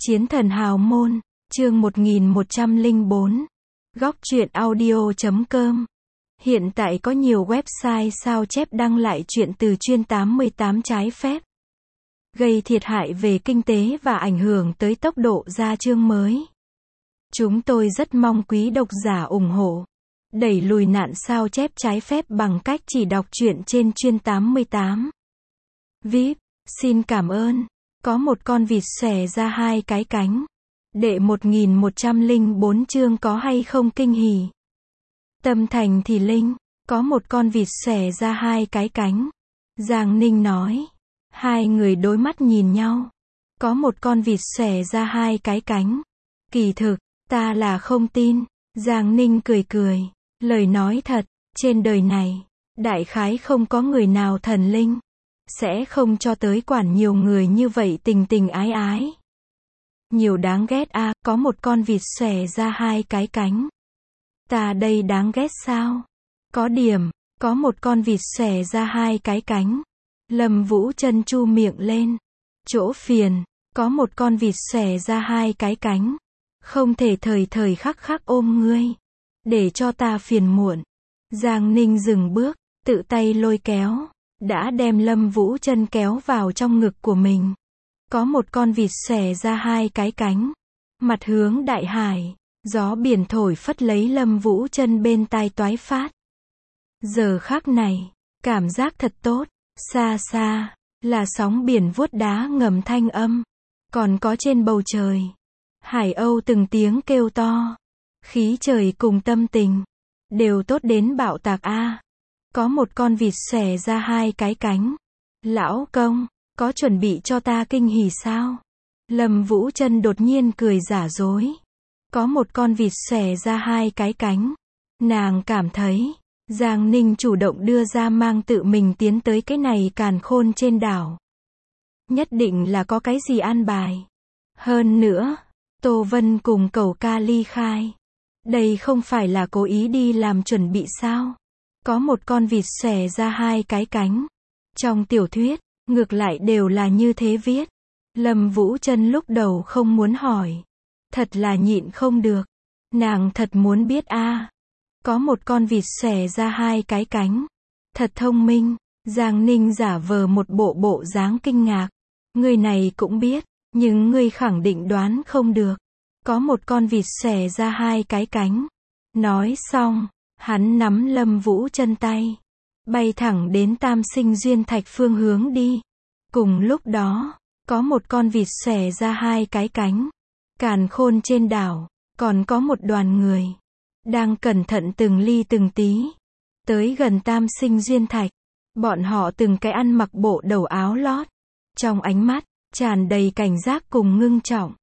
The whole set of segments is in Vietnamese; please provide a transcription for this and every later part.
Chiến thần hào môn, chương 1104. Góc truyện audio.com. Hiện tại có nhiều website sao chép đăng lại truyện từ chuyên 88 trái phép, gây thiệt hại về kinh tế và ảnh hưởng tới tốc độ ra chương mới. Chúng tôi rất mong quý độc giả ủng hộ, đẩy lùi nạn sao chép trái phép bằng cách chỉ đọc truyện trên chuyên 88. VIP, xin cảm ơn. Có một con vịt xòe ra hai cái cánh. Đệ 1104 chương có hay không kinh hỉ. Tâm thành thì linh, có một con vịt xòe ra hai cái cánh. Giang Ninh nói. Hai người đối mắt nhìn nhau. Có một con vịt xòe ra hai cái cánh. Kỳ thực, ta là không tin. Giang Ninh cười cười. Lời nói thật, trên đời này, đại khái không có người nào thần linh sẽ không cho tới quản nhiều người như vậy tình tình ái ái. Nhiều đáng ghét a, có một con vịt xòe ra hai cái cánh. Ta đây đáng ghét sao? Có điểm, có một con vịt xòe ra hai cái cánh. Lâm Vũ Chân chu miệng lên. Chỗ phiền, có một con vịt xòe ra hai cái cánh. Không thể thời thời khắc khắc ôm ngươi, để cho ta phiền muộn. Giang Ninh dừng bước, tự tay lôi kéo, đã đem Lâm Vũ Chân kéo vào trong ngực của mình. Có một con vịt xòe ra hai cái cánh, mặt hướng đại hải, gió biển thổi phất lấy Lâm Vũ Chân bên tai toái phát. Giờ khắc này, cảm giác thật tốt, xa xa, là sóng biển vuốt đá ngầm thanh âm, còn có trên bầu trời, hải âu từng tiếng kêu to, khí trời cùng tâm tình, đều tốt đến bạo tạc a. Có một con vịt xòe ra hai cái cánh. Lão công, có chuẩn bị cho ta kinh hỉ sao? Lâm Vũ Chân đột nhiên cười giả dối. Có một con vịt xòe ra hai cái cánh. Nàng cảm thấy, Giang Ninh chủ động đưa ra mang tự mình tiến tới cái này càn khôn trên đảo. Nhất định là có cái gì an bài. Hơn nữa, Tô Vân cùng Cẩu Ca ly khai. Đây không phải là cố ý đi làm chuẩn bị sao? Có một con vịt xòe ra hai cái cánh. Trong tiểu thuyết, ngược lại đều là như thế viết. Lâm Vũ Chân lúc đầu không muốn hỏi. Thật là nhịn không được. Nàng thật muốn biết a. Có một con vịt xòe ra hai cái cánh. Thật thông minh. Giang Ninh giả vờ một bộ dáng kinh ngạc. Người này cũng biết, nhưng ngươi khẳng định đoán không được. Có một con vịt xòe ra hai cái cánh. Nói xong, hắn nắm Lâm Vũ Chân tay, bay thẳng đến Tam Sinh Duyên Thạch phương hướng đi. Cùng lúc đó, có một con vịt xòe ra hai cái cánh. Càn khôn trên đảo, còn có một đoàn người, đang cẩn thận từng ly từng tí, tới gần Tam Sinh Duyên Thạch. Bọn họ từng cái ăn mặc bộ đầu áo lót, trong ánh mắt, tràn đầy cảnh giác cùng ngưng trọng.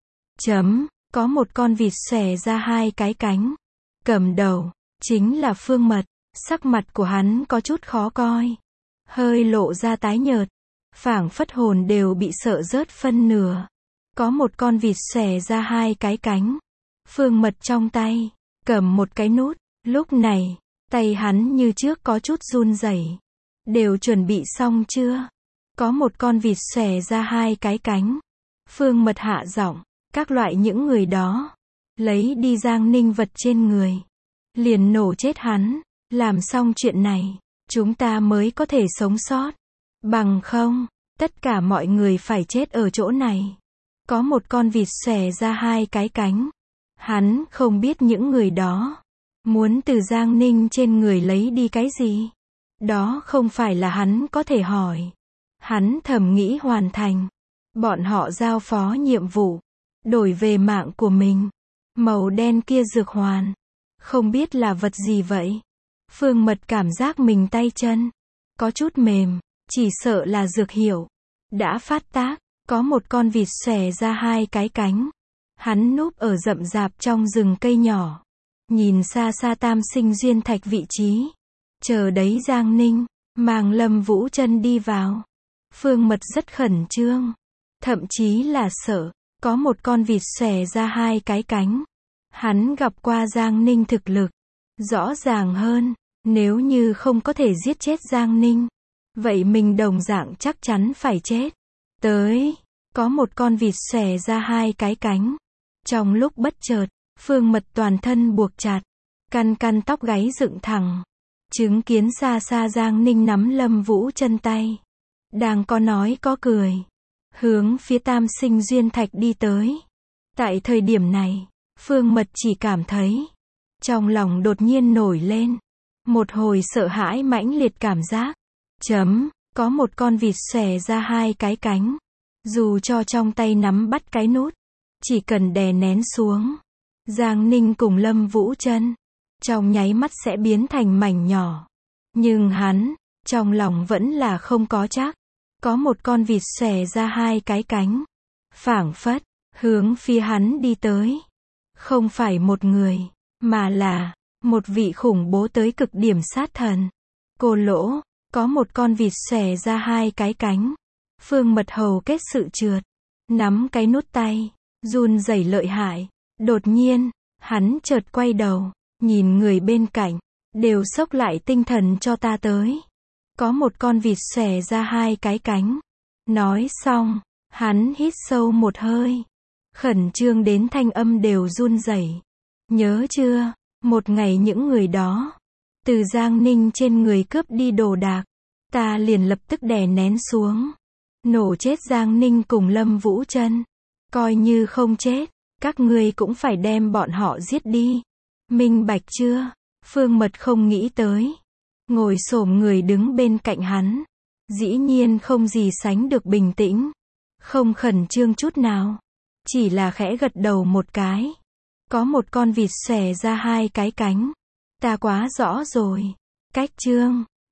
Có một con vịt xòe ra hai cái cánh. Cầm đầu chính là Phương Mật, sắc mặt của hắn có chút khó coi, hơi lộ ra tái nhợt, phảng phất hồn đều bị sợ rớt phân nửa. Có một con vịt xòe ra hai cái cánh. Phương Mật trong tay cầm một cái nút, lúc này, tay hắn như trước có chút run rẩy. Đều chuẩn bị xong chưa? Có một con vịt xòe ra hai cái cánh. Phương Mật hạ giọng, các loại những người đó, lấy đi Giang Ninh vật trên người, liền nổ chết hắn. Làm xong chuyện này, chúng ta mới có thể sống sót. Bằng không, tất cả mọi người phải chết ở chỗ này. Có một con vịt xòe ra hai cái cánh. Hắn không biết những người đó muốn từ Giang Ninh trên người lấy đi cái gì. Đó không phải là hắn có thể hỏi. Hắn thầm nghĩ hoàn thành. Bọn họ giao phó nhiệm vụ, đổi về mạng của mình. Màu đen kia dược hoàn, không biết là vật gì vậy. Phương Mật cảm giác mình tay chân có chút mềm, chỉ sợ là dược hiệu đã phát tác. Có một con vịt xòe ra hai cái cánh. Hắn núp ở rậm rạp trong rừng cây nhỏ, nhìn xa xa Tam Sinh Duyên Thạch vị trí, chờ đấy Giang Ninh mang Lâm Vũ Chân đi vào. Phương Mật rất khẩn trương, thậm chí là sợ. Có một con vịt xòe ra hai cái cánh. Hắn gặp qua Giang Ninh thực lực rõ ràng hơn. Nếu như không có thể giết chết Giang Ninh, vậy mình đồng dạng chắc chắn phải chết. Có một con vịt xòe ra hai cái cánh. Trong lúc bất chợt, Phương Mật toàn thân buộc chặt, căn căn tóc gáy dựng thẳng. Chứng kiến xa xa Giang Ninh nắm Lâm Vũ Chân tay. Đang có nói có cười. Hướng phía Tam Sinh Duyên Thạch đi tới. Tại thời điểm này, Phương Mật chỉ cảm thấy trong lòng đột nhiên nổi lên một hồi sợ hãi mãnh liệt cảm giác. Có một con vịt xòe ra hai cái cánh. Dù cho trong tay nắm bắt cái nút, chỉ cần đè nén xuống, Giang Ninh cùng Lâm Vũ Chân trong nháy mắt sẽ biến thành mảnh nhỏ. Nhưng hắn, trong lòng vẫn là không có chắc. Có một con vịt xòe ra hai cái cánh, phảng phất hướng phía hắn đi tới. Không phải một người, mà là một vị khủng bố tới cực điểm sát thần. Cô Lỗ, có một con vịt xòe ra hai cái cánh. Phương Mật hầu kết sự trượt, nắm cái nút tay, run rẩy lợi hại. Đột nhiên, hắn chợt quay đầu, nhìn người bên cạnh, đều xốc lại tinh thần cho ta tới. Có một con vịt xòe ra hai cái cánh. Nói xong, hắn hít sâu một hơi, khẩn trương đến thanh âm đều run rẩy. Nhớ chưa, một ngày những người đó từ Giang Ninh trên người cướp đi đồ đạc, ta liền lập tức đè nén xuống, nổ chết Giang Ninh cùng Lâm Vũ Chân. Coi như không chết, các ngươi cũng phải đem bọn họ giết đi. Minh bạch chưa? Phương Mật không nghĩ tới, ngồi xổm người đứng bên cạnh hắn, dĩ nhiên không gì sánh được bình tĩnh, không khẩn trương chút nào, chỉ là khẽ gật đầu một cái. Có một con vịt xòe ra hai cái cánh. Ta quá rõ rồi. Cách chương